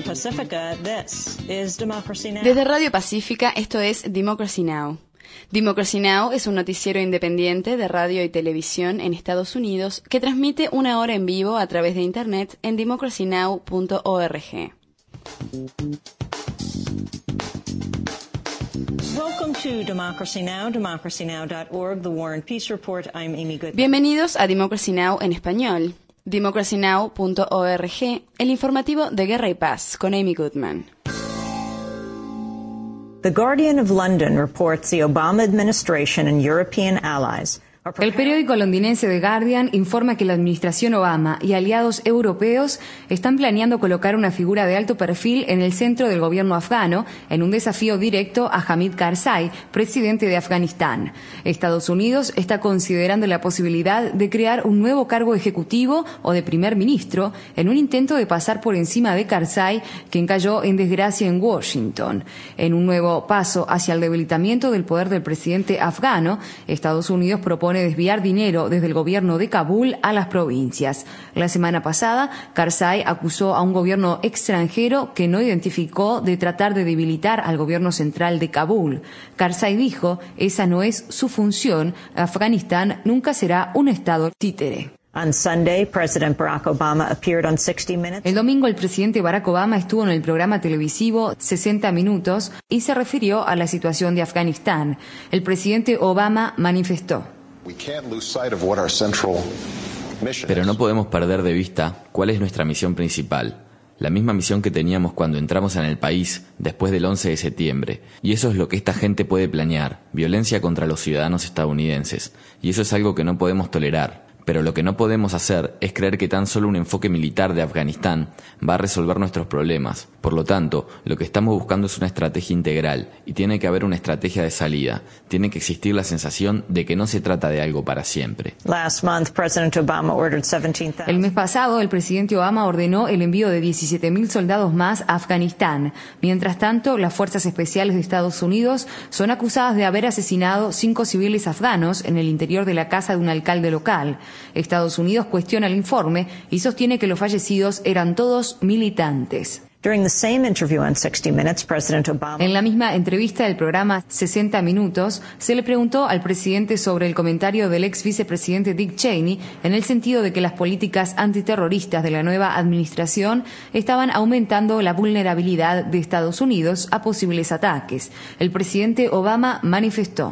Pacifica, this is Democracy Now! Desde Radio Pacífica, esto es Democracy Now! Democracy Now! Es un noticiero independiente de radio y televisión en Estados Unidos que transmite una hora en vivo a través de Internet en democracynow.org. Welcome to Democracy Now!, democracynow.org, The War and Peace Report. I'm Amy Goodman. Bienvenidos a Democracy Now! En español. democracynow.org, el informativo de Guerra y Paz, con Amy Goodman. The Guardian of London reports the Obama administration and European allies. El periódico londinense The Guardian informa que la administración Obama y aliados europeos están planeando colocar una figura de alto perfil en el centro del gobierno afgano en un desafío directo a Hamid Karzai, presidente de Afganistán. Estados Unidos está considerando la posibilidad de crear un nuevo cargo ejecutivo o de primer ministro en un intento de pasar por encima de Karzai, quien cayó en desgracia en Washington. En un nuevo paso hacia el debilitamiento del poder del presidente afgano, Estados Unidos propone desviar dinero desde el gobierno de Kabul a las provincias. La semana pasada, Karzai acusó a un gobierno extranjero que no identificó de tratar de debilitar al gobierno central de Kabul. Karzai dijo, esa no es su función, Afganistán nunca será un estado títere. On Sunday, President Barack Obama appeared on 60 Minutes. El domingo el presidente Barack Obama estuvo en el programa televisivo 60 Minutos y se refirió a la situación de Afganistán. El presidente Obama manifestó: Pero no podemos perder de vista cuál es nuestra misión principal, la misma misión que teníamos cuando entramos en el país después del 11 de septiembre. Y eso es lo que esta gente puede planear, violencia contra los ciudadanos estadounidenses. Y eso es algo que no podemos tolerar. Pero lo que no podemos hacer es creer que tan solo un enfoque militar de Afganistán va a resolver nuestros problemas. Por lo tanto, lo que estamos buscando es una estrategia integral y tiene que haber una estrategia de salida. Tiene que existir la sensación de que no se trata de algo para siempre. El mes pasado, el presidente Obama ordenó el envío de 17.000 soldados más a Afganistán. Mientras tanto, las fuerzas especiales de Estados Unidos son acusadas de haber asesinado 5 civiles afganos en el interior de la casa de un alcalde local. Estados Unidos cuestiona el informe y sostiene que los fallecidos eran todos militantes. During the same interview on 60 Minutes, President Obama... En la misma entrevista del programa 60 Minutos, se le preguntó al presidente sobre el comentario del ex vicepresidente Dick Cheney en el sentido de que las políticas antiterroristas de la nueva administración estaban aumentando la vulnerabilidad de Estados Unidos a posibles ataques. El presidente Obama manifestó: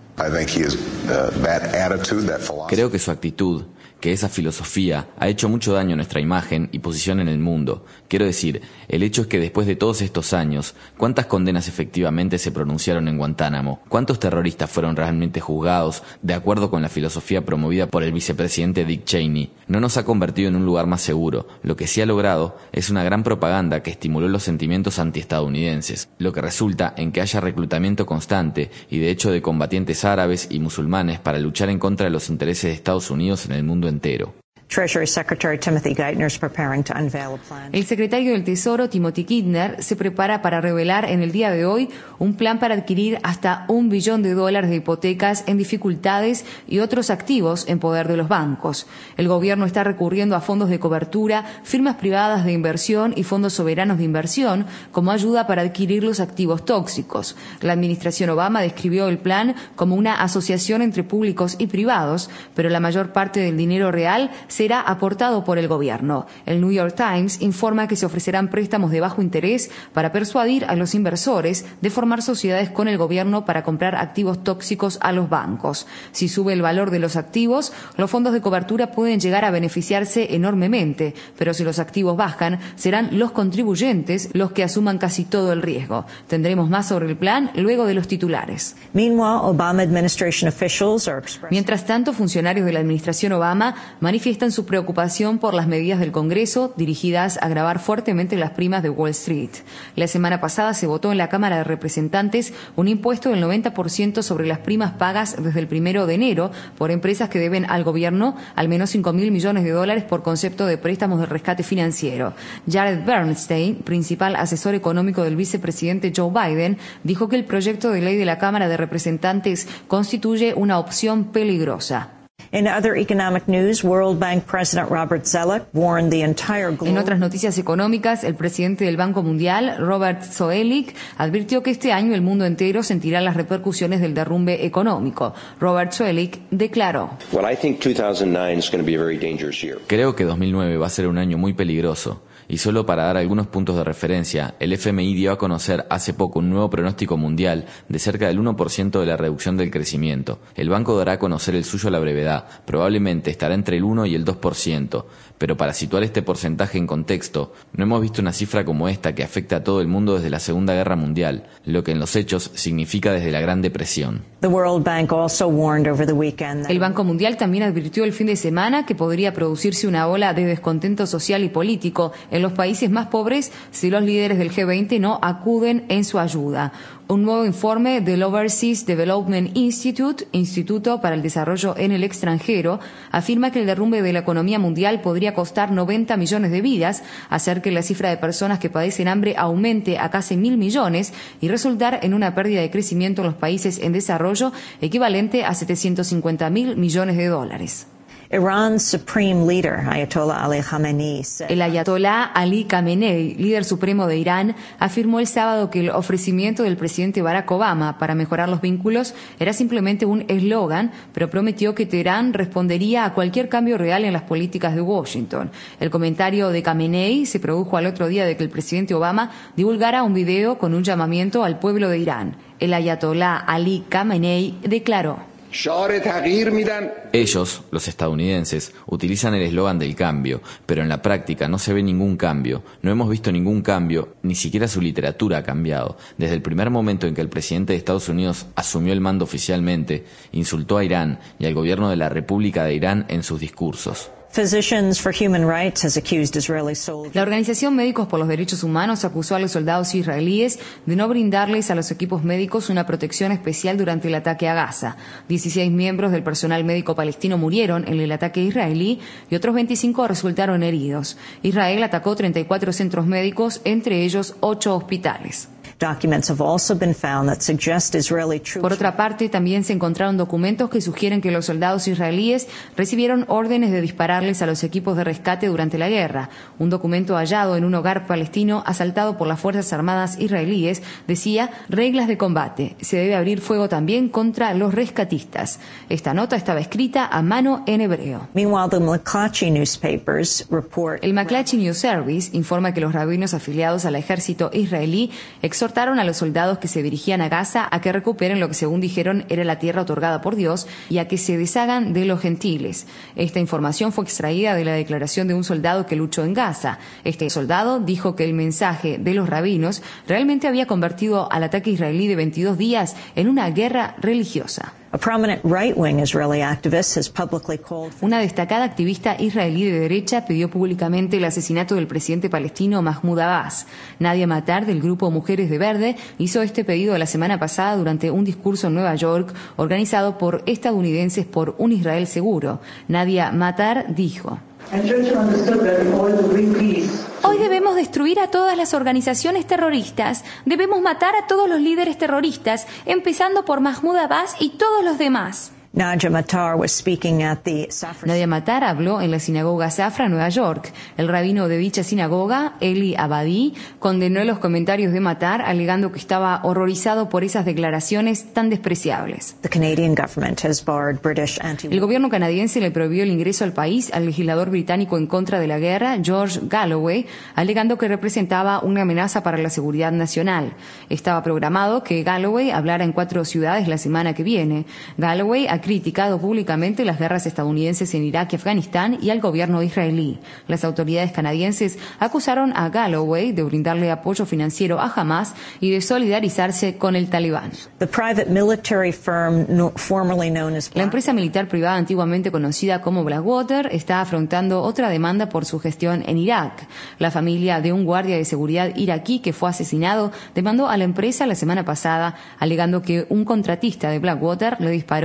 Creo que su actitud, que esa filosofía, ha hecho mucho daño a nuestra imagen y posición en el mundo. Quiero decir, el hecho es que después de todos estos años, ¿cuántas condenas efectivamente se pronunciaron en Guantánamo? ¿Cuántos terroristas fueron realmente juzgados de acuerdo con la filosofía promovida por el vicepresidente Dick Cheney? No nos ha convertido en un lugar más seguro. Lo que sí ha logrado es una gran propaganda que estimuló los sentimientos antiestadounidenses, lo que resulta en que haya reclutamiento constante y de hecho de combatientes árabes y musulmanes para luchar en contra de los intereses de Estados Unidos en el mundo entero. Treasury Secretary Timothy Geithner is preparing to unveil a plan. El secretario del Tesoro, Timothy Geithner, se prepara para revelar en el día de hoy un plan para adquirir hasta $1 billón de hipotecas en dificultades y otros activos en poder de los bancos. El gobierno está recurriendo a fondos de cobertura, firmas privadas de inversión y fondos soberanos de inversión como ayuda para adquirir los activos tóxicos. La administración Obama describió el plan como una asociación entre públicos y privados, pero la mayor parte del dinero real será aportado por el gobierno. El New York Times informa que se ofrecerán préstamos de bajo interés para persuadir a los inversores de formar sociedades con el gobierno para comprar activos tóxicos a los bancos. Si sube el valor de los activos, los fondos de cobertura pueden llegar a beneficiarse enormemente, pero si los activos bajan, serán los contribuyentes los que asuman casi todo el riesgo. Tendremos más sobre el plan luego de los titulares. Mientras tanto, funcionarios de la administración Obama manifiestan su preocupación por las medidas del Congreso dirigidas a gravar fuertemente las primas de Wall Street. La semana pasada se votó en la Cámara de Representantes un impuesto del 90% sobre las primas pagas desde el 1 de enero por empresas que deben al gobierno al menos $5.000 millones por concepto de préstamos de rescate financiero. Jared Bernstein, principal asesor económico del vicepresidente Joe Biden, dijo que el proyecto de ley de la Cámara de Representantes constituye una opción peligrosa. In other economic news, World Bank President Robert Zoellick warned the entire globe. En otras noticias económicas, el presidente del Banco Mundial, Robert Zoellick, advirtió que este año el mundo entero sentirá las repercusiones del derrumbe económico. Robert Zoellick declaró: Creo que 2009 va a ser un año muy peligroso. Y solo para dar algunos puntos de referencia, el FMI dio a conocer hace poco un nuevo pronóstico mundial de cerca del 1% de la reducción del crecimiento. El banco dará a conocer el suyo a la brevedad, probablemente estará entre el 1 y el 2%, pero para situar este porcentaje en contexto, no hemos visto una cifra como esta que afecta a todo el mundo desde la Segunda Guerra Mundial, lo que en los hechos significa desde la Gran Depresión. El Banco Mundial también advirtió el fin de semana que podría producirse una ola de descontento social y político en los países más pobres si los líderes del G20 no acuden en su ayuda. Un nuevo informe del Overseas Development Institute, Instituto para el Desarrollo en el Extranjero, afirma que el derrumbe de la economía mundial podría costar 90 millones de vidas, hacer que la cifra de personas que padecen hambre aumente a casi 1.000 millones y resultar en una pérdida de crecimiento en los países en desarrollo equivalente a 750.000 millones de dólares. Iran's supreme leader, Ayatollah Ali Khamenei, said, El ayatolá Ali Khamenei, líder supremo de Irán, afirmó el sábado que el ofrecimiento del presidente Barack Obama para mejorar los vínculos era simplemente un eslogan, pero prometió que Teherán respondería a cualquier cambio real en las políticas de Washington. El comentario de Khamenei se produjo al otro día de que el presidente Obama divulgara un video con un llamamiento al pueblo de Irán. El ayatolá Ali Khamenei declaró: Ellos, los estadounidenses, utilizan el eslogan del cambio, pero en la práctica no se ve ningún cambio. No hemos visto ningún cambio, ni siquiera su literatura ha cambiado. Desde el primer momento en que el presidente de Estados Unidos asumió el mando oficialmente, insultó a Irán y al gobierno de la República de Irán en sus discursos. Physicians for Human Rights has accused Israeli soldiers. La organización Médicos por los Derechos Humanos acusó a los soldados israelíes de no brindarles a los equipos médicos una protección especial durante el ataque a Gaza. 16 miembros del personal médico palestino murieron en el ataque israelí y otros 25 resultaron heridos. Israel atacó 34 centros médicos, entre ellos 8 hospitales. Documents have also been found that suggest Israeli troops. Por otra parte, también se encontraron documentos que sugieren que los soldados israelíes recibieron órdenes de dispararles a los equipos de rescate durante la guerra. Un documento hallado en un hogar palestino asaltado por las Fuerzas Armadas israelíes decía: reglas de combate. Se debe abrir fuego también contra los rescatistas. Esta nota estaba escrita a mano en hebreo. Meanwhile, the McClatchy newspapers report. El McClatchy News Service informa que los rabinos afiliados al ejército israelí exhortaron a los soldados que se dirigían a Gaza a que recuperen lo que, según dijeron, era la tierra otorgada por Dios y a que se deshagan de los gentiles. Esta información fue extraída de la declaración de un soldado que luchó en Gaza. Este soldado dijo que el mensaje de los rabinos realmente había convertido al ataque israelí de 22 días en una guerra religiosa. A prominent right-wing Israeli activist has publicly called for. Una destacada activista israelí de derecha pidió públicamente el asesinato del presidente palestino Mahmoud Abbas. Nadia Matar, del grupo Mujeres de Verde, hizo este pedido la semana pasada durante un discurso en Nueva York organizado por estadounidenses por un Israel seguro. Nadia Matar dijo: Hoy debemos destruir a todas las organizaciones terroristas. Debemos matar a todos los líderes terroristas, empezando por Mahmoud Abbas y todos los demás. Nadia Matar was speaking at the Safra. Nadia Matar habló en la sinagoga Safra, Nueva York. El rabino de dicha sinagoga, Eli Abadi, condenó los comentarios de Matar, alegando que estaba horrorizado por esas declaraciones tan despreciables. The Canadian government has barred British anti. El gobierno canadiense le prohibió el ingreso al país al legislador británico en contra de la guerra, George Galloway, alegando que representaba una amenaza para la seguridad nacional. Estaba programado que Galloway hablara en 4 ciudades la semana que viene. Galloway ha criticado públicamente las guerras estadounidenses en Irak y Afganistán y al gobierno israelí. Las autoridades canadienses acusaron a Galloway de brindarle apoyo financiero a Hamas y de solidarizarse con el Talibán. The private military firm formerly known as La empresa militar privada antiguamente conocida como Blackwater está afrontando otra demanda por su gestión en Irak. La familia de un guardia de seguridad iraquí que fue asesinado demandó a la empresa la semana pasada, alegando que un contratista de Blackwater le disparó a este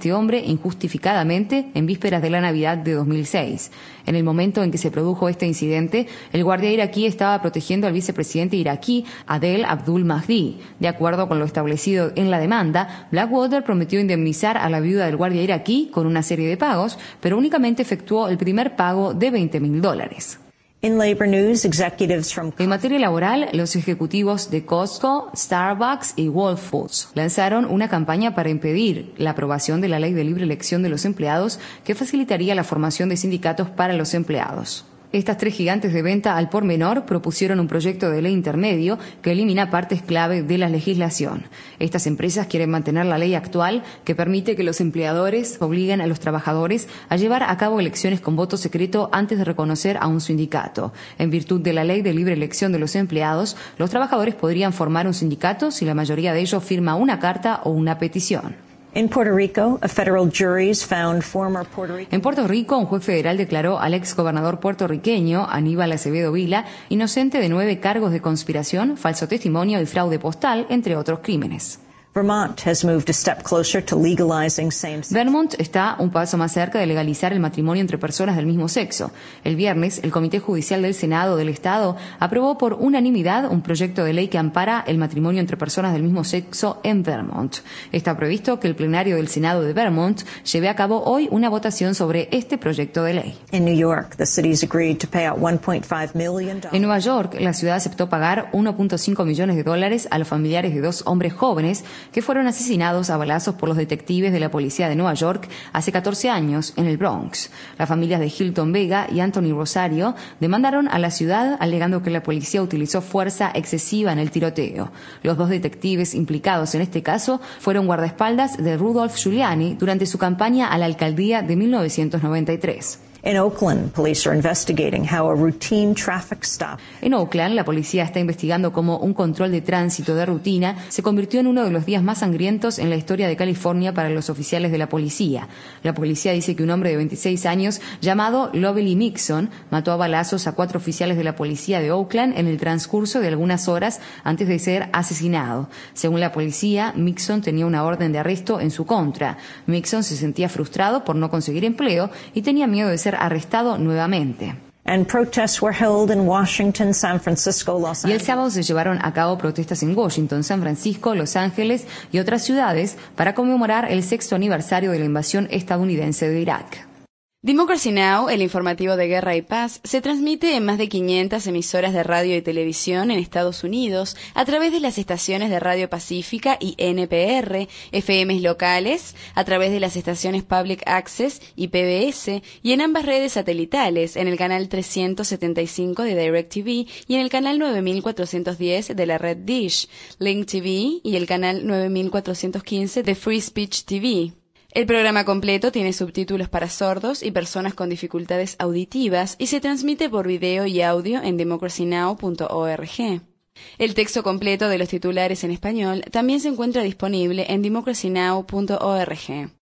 este hombre injustificadamente en vísperas de la Navidad de 2006. En el momento en que se produjo este incidente, el guardia iraquí estaba protegiendo al vicepresidente iraquí Adel Abdul Mahdi. De acuerdo con lo establecido en la demanda, Blackwater prometió indemnizar a la viuda del guardia iraquí con una serie de pagos, pero únicamente efectuó el primer pago de $20,000. In labor news, executives from... En materia laboral, los ejecutivos de Costco, Starbucks y Whole Foods lanzaron una campaña para impedir la aprobación de la ley de libre elección de los empleados que facilitaría la formación de sindicatos para los empleados. Estas tres gigantes de venta al por menor propusieron un proyecto de ley intermedio que elimina partes clave de la legislación. Estas empresas quieren mantener la ley actual que permite que los empleadores obliguen a los trabajadores a llevar a cabo elecciones con voto secreto antes de reconocer a un sindicato. En virtud de la ley de libre elección de los empleados, los trabajadores podrían formar un sindicato si la mayoría de ellos firma una carta o una petición. In Puerto Rico, a federal jury found former Puerto Rican... En Puerto Rico, un juez federal declaró al ex gobernador puertorriqueño, Aníbal Acevedo Vila, inocente de 9 cargos de conspiración, falso testimonio y fraude postal, entre otros crímenes. Vermont has moved a step closer to legalizing same-sex. Vermont está un paso más cerca de legalizar el matrimonio entre personas del mismo sexo. El viernes, el Comité Judicial del Senado del Estado aprobó por unanimidad un proyecto de ley que ampara el matrimonio entre personas del mismo sexo en Vermont. Está previsto que el plenario del Senado de Vermont lleve a cabo hoy una votación sobre este proyecto de ley. In New York, the city's agreed to pay out $1.5 million. En Nueva York, la ciudad aceptó pagar $1.5 millones a los familiares de 2 hombres jóvenes que fueron asesinados a balazos por los detectives de la policía de Nueva York hace 14 años en el Bronx. Las familias de Hilton Vega y Anthony Rosario demandaron a la ciudad alegando que la policía utilizó fuerza excesiva en el tiroteo. Los 2 detectives implicados en este caso fueron guardaespaldas de Rudolph Giuliani durante su campaña a la alcaldía de 1993. In Oakland, police are investigating how a routine traffic stop. En Oakland, la policía está investigando cómo un control de tránsito de rutina se convirtió en uno de los días más sangrientos en la historia de California para los oficiales de la policía. La policía dice que un hombre de 26 años llamado Lovely Mixon mató a balazos a 4 oficiales de la policía de Oakland en el transcurso de algunas horas antes de ser asesinado. Según la policía, Mixon tenía una orden de arresto en su contra. Mixon se sentía frustrado por no conseguir empleo y tenía miedo de ser arrestado nuevamente. And protests were held in Washington, San Francisco, Los Angeles. Y el sábado se llevaron a cabo protestas en Washington, San Francisco, Los Ángeles y otras ciudades para conmemorar el 6º aniversario de la invasión estadounidense de Irak. Democracy Now!, el informativo de Guerra y Paz, se transmite en más de 500 emisoras de radio y televisión en Estados Unidos a través de las estaciones de Radio Pacífica y NPR, FMs locales, a través de las estaciones Public Access y PBS, y en ambas redes satelitales, en el canal 375 de DirecTV y en el canal 9410 de la red Dish, Link TV y el canal 9415 de Free Speech TV. El programa completo tiene subtítulos para sordos y personas con dificultades auditivas y se transmite por video y audio en democracynow.org. El texto completo de los titulares en español también se encuentra disponible en democracynow.org.